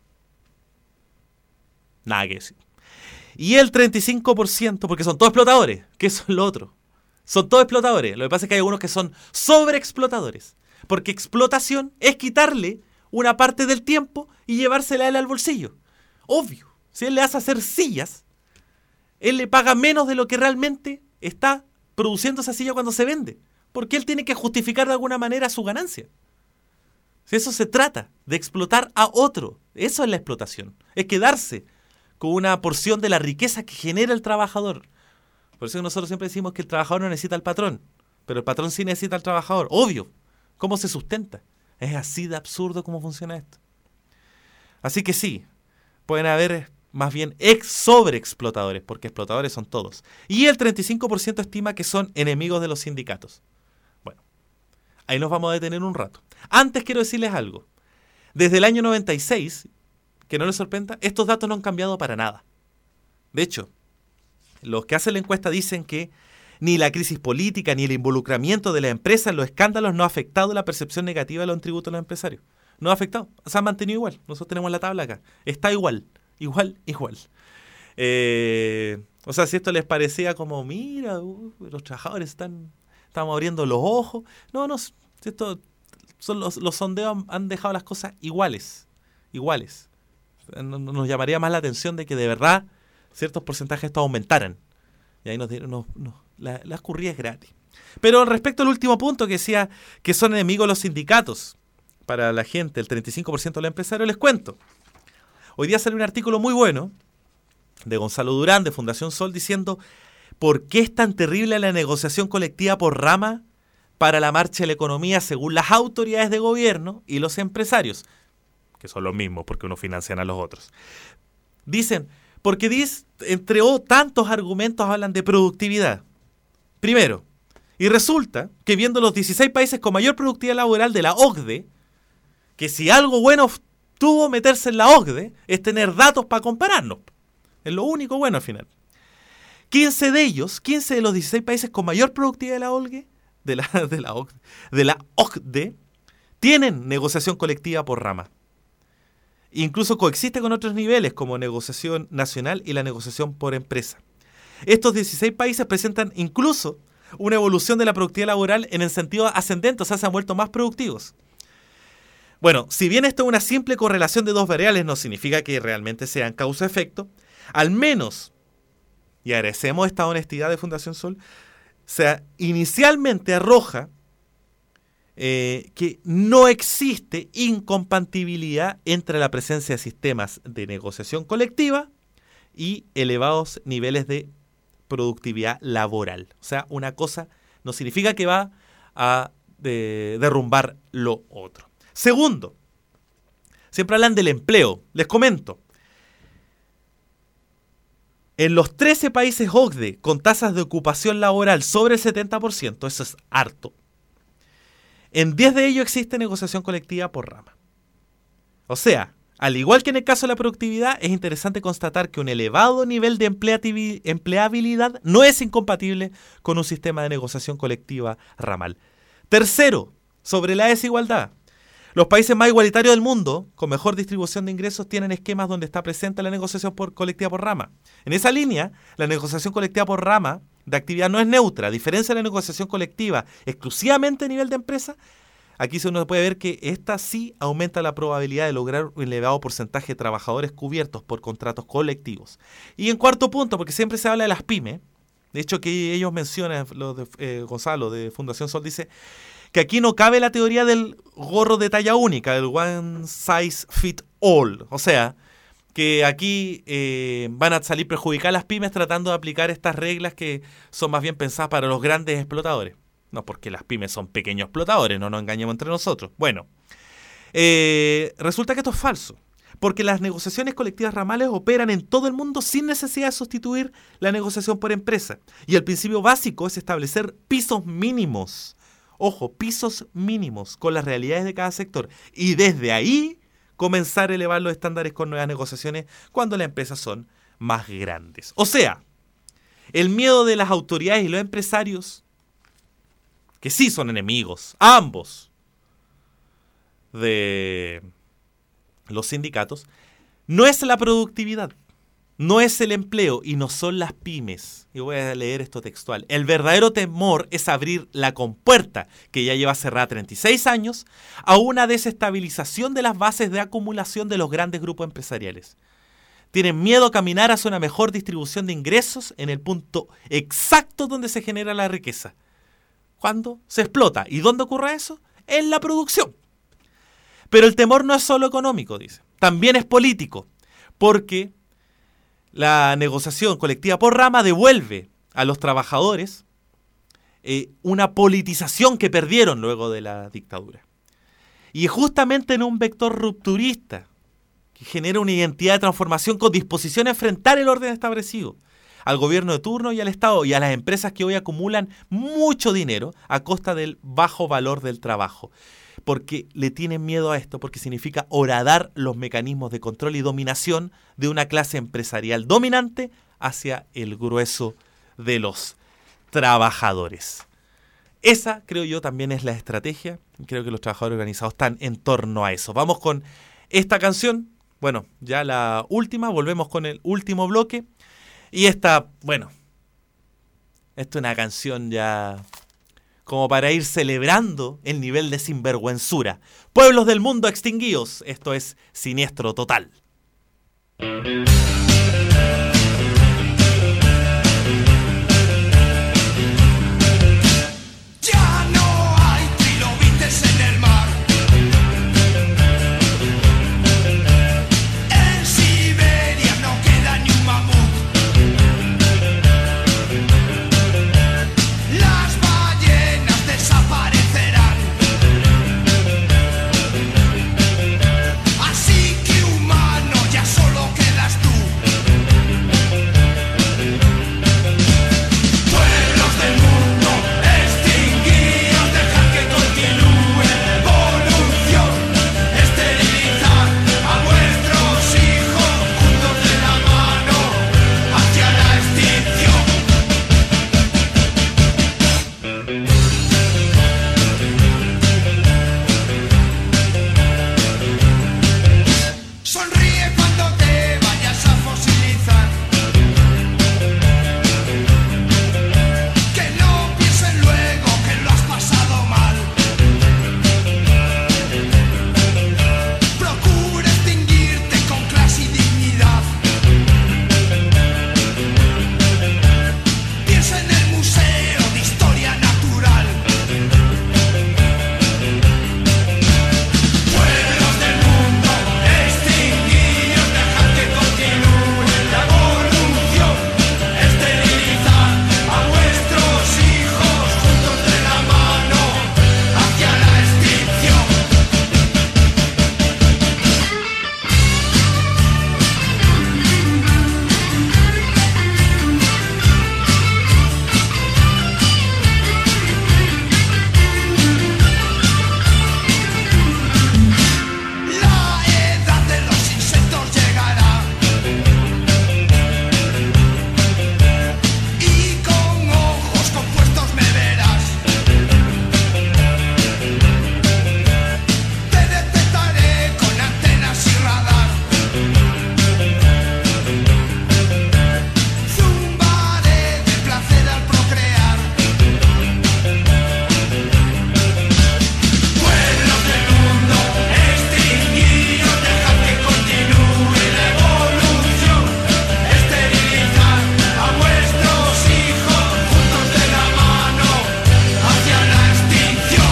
Nada que decir. Y el treinta y cinco por ciento, porque son todos explotadores, que eso es lo otro. Son todos explotadores. Lo que pasa es que hay algunos que son sobreexplotadores. Porque explotación es quitarle una parte del tiempo y llevársela a él al bolsillo. Obvio, si él le hace hacer sillas, él le paga menos de lo que realmente está produciendo esa silla cuando se vende. Porque él tiene que justificar de alguna manera su ganancia. Si eso se trata, de explotar a otro. Eso es la explotación. Es quedarse con una porción de la riqueza que genera el trabajador. Por eso nosotros siempre decimos que el trabajador no necesita al patrón, pero el patrón sí necesita al trabajador. Obvio. ¿Cómo se sustenta? Es así de absurdo cómo funciona esto. Así que sí, pueden haber más bien ex sobreexplotadores, porque explotadores son todos. Y el treinta y cinco por ciento estima que son enemigos de los sindicatos. Bueno, ahí nos vamos a detener un rato. Antes quiero decirles algo. Desde el año noventa y seis, que no les sorprenda, estos datos no han cambiado para nada. De hecho, los que hacen la encuesta dicen que ni la crisis política ni el involucramiento de la empresa en los escándalos no ha afectado la percepción negativa de los tributos de los empresarios. No ha afectado, se ha mantenido igual. Nosotros tenemos la tabla acá. Está igual, igual, igual. Eh, o sea, si esto les parecía como, mira, uh, los trabajadores están, estamos abriendo los ojos. No, no, esto, son los, los sondeos han dejado las cosas iguales, iguales. Nos llamaría más la atención de que de verdad ciertos porcentajes de estos aumentaran. Y ahí nos dieron, no, no, la, la escurría es gratis. Pero respecto al último punto que decía que son enemigos los sindicatos para la gente, el treinta y cinco por ciento de los empresarios, les cuento. Hoy día salió un artículo muy bueno de Gonzalo Durán, de Fundación Sol, diciendo por qué es tan terrible la negociación colectiva por rama para la marcha de la economía según las autoridades de gobierno y los empresarios, que son los mismos porque unos financian a los otros. Dicen, porque dice, entre oh, tantos argumentos hablan de productividad. Primero, y resulta que viendo los dieciséis países con mayor productividad laboral de la O C D E, que si algo bueno tuvo meterse en la O C D E, es tener datos para compararnos. Es lo único bueno al final. quince de ellos, quince de los dieciséis países con mayor productividad de la O C D E, de la, de la, O C D E, de la O C D E, tienen negociación colectiva por rama. Incluso coexiste con otros niveles como negociación nacional y la negociación por empresa. Estos dieciséis países presentan incluso una evolución de la productividad laboral en el sentido ascendente, o sea, se han vuelto más productivos. Bueno, si bien esto es una simple correlación de dos variables, no significa que realmente sean causa-efecto, al menos, y agradecemos esta honestidad de Fundación Sol, se inicialmente arroja Eh, que no existe incompatibilidad entre la presencia de sistemas de negociación colectiva y elevados niveles de productividad laboral. O sea, una cosa no significa que va a de, derrumbar lo otro. Segundo, siempre hablan del empleo. Les comento. En los trece países O C D E con tasas de ocupación laboral sobre el setenta por ciento, eso es harto, en diez de ellos existe negociación colectiva por rama. O sea, al igual que en el caso de la productividad, es interesante constatar que un elevado nivel de empleabilidad no es incompatible con un sistema de negociación colectiva ramal. Tercero, sobre la desigualdad. Los países más igualitarios del mundo, con mejor distribución de ingresos, tienen esquemas donde está presente la negociación por colectiva por rama. En esa línea, la negociación colectiva por rama de actividad no es neutra. A diferencia de la negociación colectiva exclusivamente a nivel de empresa, aquí se uno puede ver que esta sí aumenta la probabilidad de lograr un elevado porcentaje de trabajadores cubiertos por contratos colectivos. Y en cuarto punto, porque siempre se habla de las pymes, de hecho que ellos mencionan, lo de, eh, Gonzalo de Fundación Sol dice que aquí no cabe la teoría del gorro de talla única, del one size fit all. O sea, que aquí eh, van a salir perjudicadas las pymes tratando de aplicar estas reglas que son más bien pensadas para los grandes explotadores. No, porque las pymes son pequeños explotadores, no nos engañemos entre nosotros. Bueno, eh, resulta que esto es falso, porque las negociaciones colectivas ramales operan en todo el mundo sin necesidad de sustituir la negociación por empresa. Y el principio básico es establecer pisos mínimos. Ojo, pisos mínimos con las realidades de cada sector. Y desde ahí comenzar a elevar los estándares con nuevas negociaciones cuando las empresas son más grandes. O sea, el miedo de las autoridades y los empresarios, que sí son enemigos, ambos, de los sindicatos, no es la productividad, no es el empleo y no son las pymes. Y voy a leer esto textual. El verdadero temor es abrir la compuerta, que ya lleva cerrada treinta y seis años, a una desestabilización de las bases de acumulación de los grandes grupos empresariales. Tienen miedo a caminar hacia una mejor distribución de ingresos en el punto exacto donde se genera la riqueza. ¿Cuándo? Se explota. ¿Y dónde ocurre eso? En la producción. Pero el temor no es solo económico, dice. También es político, porque la negociación colectiva por rama devuelve a los trabajadores eh, una politización que perdieron luego de la dictadura. Y justamente en un vector rupturista que genera una identidad de transformación con disposición a enfrentar el orden establecido, al gobierno de turno y al Estado y a las empresas que hoy acumulan mucho dinero a costa del bajo valor del trabajo. Porque le tienen miedo a esto, porque significa horadar los mecanismos de control y dominación de una clase empresarial dominante hacia el grueso de los trabajadores. Esa, creo yo, también es la estrategia. Creo que los trabajadores organizados están en torno a eso. Vamos con esta canción. Bueno, ya la última. Volvemos con el último bloque. Y esta, bueno, esto es una canción ya como para ir celebrando el nivel de sinvergüenzura. Pueblos del mundo extinguidos. Esto es Siniestro Total. Ya no hay trilobites en el mar. En Siberia no queda ni un mamut. Las ballenas desaparecerán. Así que humano ya solo quedas tú. Pueblos del mundo extinguidos, dejar que continúe la evolución. Esterilizar a vuestros hijos juntos de la mano hacia la extinción. Sonríe cuando te vayas a fosilizar. Que no piensen luego que lo has pasado mal. Procura extinguirte con clase y dignidad. Piensa en el Museo de Historia Natural. Pueblos del mundo extinguidos, dejar que continúe la evolución. Esterilizar a vuestros hijos juntos de la mano hacia la extinción. La edad de los insectos llegará. Y con ojos compuestos me verás. Te detectaré con antenas y radar. Zumbaré de placer al procrear. Pueblos del mundo extinguidos, dejar que continúe la evolución. Esterilizar a vuestros hijos juntos de la mano hacia la extinción.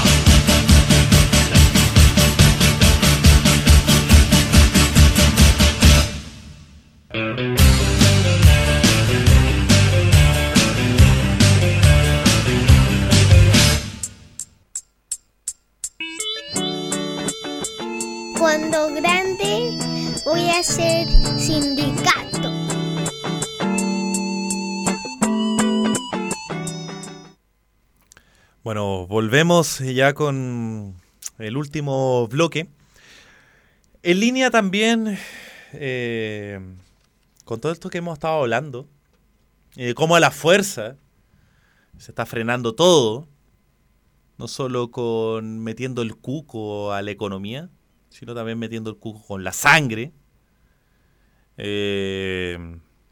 Cuando grande voy a ser sindicato. Bueno, volvemos ya con el último bloque. En línea también eh, con todo esto que hemos estado hablando, eh, cómo a la fuerza se está frenando todo, no solo con metiendo el cuco a la economía, sino también metiendo el cuco con la sangre. Eh,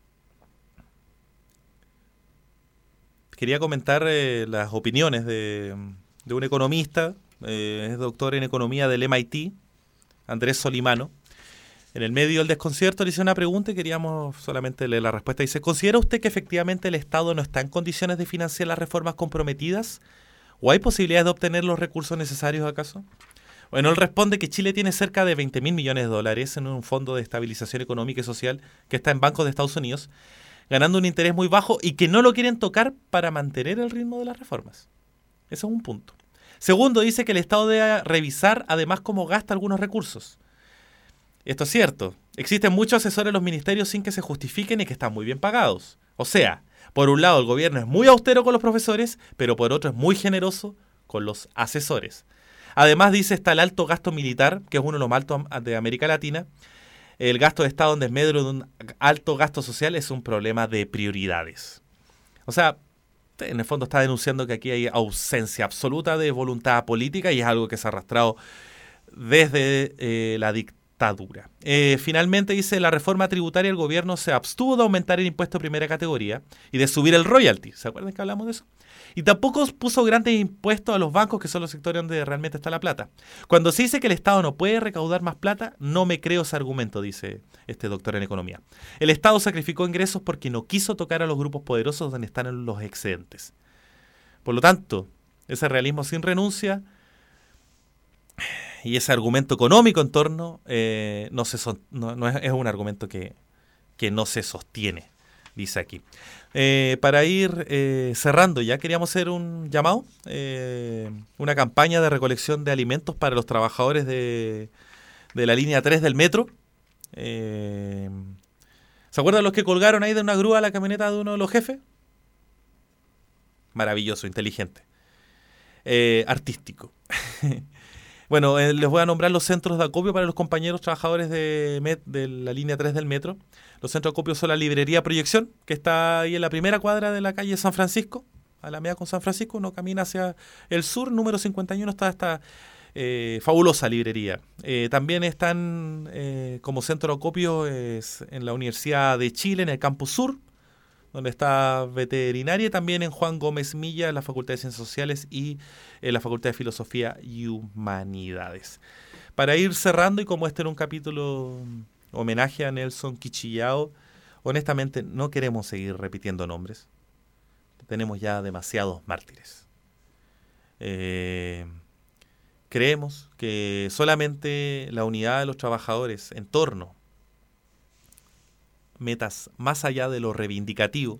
quería comentar eh, las opiniones de, de un economista, eh, es doctor en economía del M I T, Andrés Solimano. En el medio del desconcierto le hice una pregunta y queríamos solamente leer la respuesta. Dice, ¿considera usted que efectivamente el Estado no está en condiciones de financiar las reformas comprometidas? ¿O hay posibilidades de obtener los recursos necesarios acaso? Bueno, él responde que Chile tiene cerca de veinte mil millones de dólares en un fondo de estabilización económica y social que está en bancos de Estados Unidos, ganando un interés muy bajo y que no lo quieren tocar para mantener el ritmo de las reformas. Ese es un punto. Segundo, dice que el Estado debe revisar además cómo gasta algunos recursos. Esto es cierto. Existen muchos asesores en los ministerios sin que se justifiquen y que están muy bien pagados. O sea, por un lado el gobierno es muy austero con los profesores, pero por otro es muy generoso con los asesores. Además, dice, está el alto gasto militar, que es uno de los más altos de América Latina. El gasto de Estado en desmedro de un alto gasto social es un problema de prioridades. O sea, en el fondo está denunciando que aquí hay ausencia absoluta de voluntad política y es algo que se ha arrastrado desde eh, la dictadura. Eh, finalmente dice, la reforma tributaria, el gobierno se abstuvo de aumentar el impuesto de primera categoría y de subir el royalty. ¿Se acuerdan que hablamos de eso? Y tampoco puso grandes impuestos a los bancos, que son los sectores donde realmente está la plata. Cuando se dice que el Estado no puede recaudar más plata, no me creo ese argumento, dice este doctor en economía. El Estado sacrificó ingresos porque no quiso tocar a los grupos poderosos donde están los excedentes. Por lo tanto, ese realismo sin renuncia y ese argumento económico en torno eh, no, se son, no, no es, es un argumento que, que no se sostiene, dice aquí. Eh, para ir eh, cerrando, ya queríamos hacer un llamado, eh, una campaña de recolección de alimentos para los trabajadores de, de la línea tres del metro. Eh, ¿Se acuerdan los que colgaron ahí de una grúa la camioneta de uno de los jefes? Maravilloso, inteligente, eh, artístico. Bueno, eh, les voy a nombrar los centros de acopio para los compañeros trabajadores de, met, de la línea tres del metro. Los centros de acopio son la librería Proyección, que está ahí en la primera cuadra de la calle San Francisco, Alameda con San Francisco. Uno camina hacia el sur, número cincuenta y uno, está esta eh, fabulosa librería. Eh, también están eh, como centro de acopio es en la Universidad de Chile, en el campus sur, donde está veterinaria, y también en Juan Gómez Milla, en la Facultad de Ciencias Sociales y en la Facultad de Filosofía y Humanidades. Para ir cerrando, y como este era un capítulo homenaje a Nelson Quichillao, honestamente no queremos seguir repitiendo nombres. Tenemos ya demasiados mártires. Eh, creemos que solamente la unidad de los trabajadores en torno metas más allá de lo reivindicativo,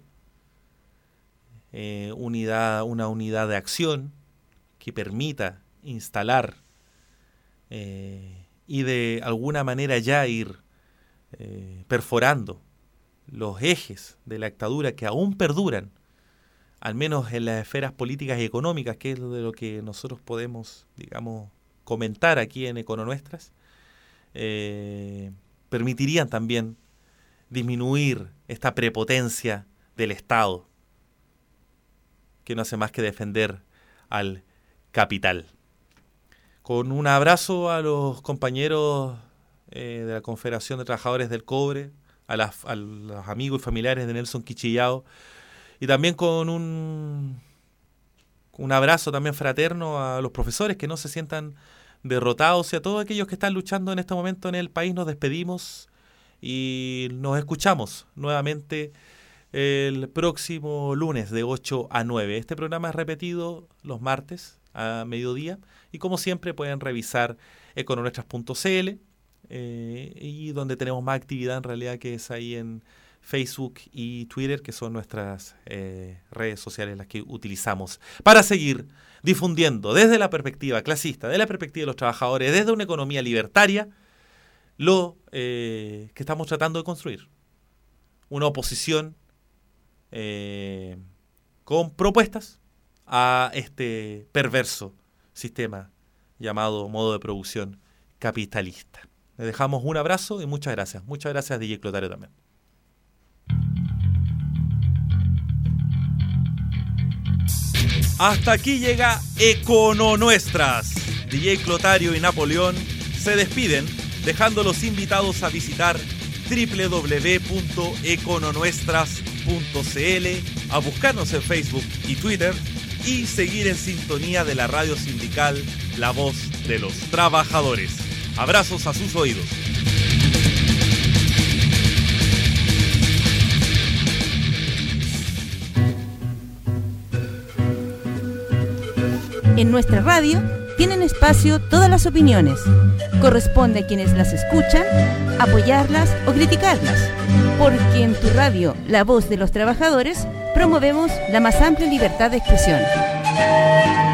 eh, unidad, una unidad de acción que permita instalar eh, y de alguna manera ya ir eh, perforando los ejes de la dictadura que aún perduran, al menos en las esferas políticas y económicas, que es de lo que nosotros podemos, digamos, comentar aquí en Econonuestras, eh, permitirían también disminuir esta prepotencia del Estado, que no hace más que defender al capital. Con un abrazo a los compañeros eh, de la Confederación de Trabajadores del Cobre, a, las, a los amigos y familiares de Nelson Quichillao, y también con un, un abrazo también fraterno a los profesores que no se sientan derrotados, y a todos aquellos que están luchando en este momento en el país. Nos despedimos y nos escuchamos nuevamente el próximo lunes de ocho a nueve. Este programa es repetido los martes a mediodía y como siempre pueden revisar econonuestras punto c l eh, y donde tenemos más actividad en realidad, que es ahí en Facebook y Twitter, que son nuestras eh, redes sociales las que utilizamos para seguir difundiendo desde la perspectiva clasista, desde la perspectiva de los trabajadores, desde una economía libertaria, lo eh, que estamos tratando de construir. Una oposición eh, con propuestas a este perverso sistema llamado modo de producción capitalista. Les dejamos un abrazo y muchas gracias. Muchas gracias, D J Clotario, también. Hasta aquí llega Econonuestras. D J Clotario y Napoleón se despiden, dejando los invitados a visitar doble u doble u doble u punto econonuestras punto c l a buscarnos en Facebook y Twitter y seguir en sintonía de la radio sindical La Voz de los Trabajadores. Abrazos a sus oídos. En nuestra radio tienen espacio todas las opiniones. Corresponde a quienes las escuchan apoyarlas o criticarlas, porque en tu radio, La Voz de los Trabajadores, promovemos la más amplia libertad de expresión.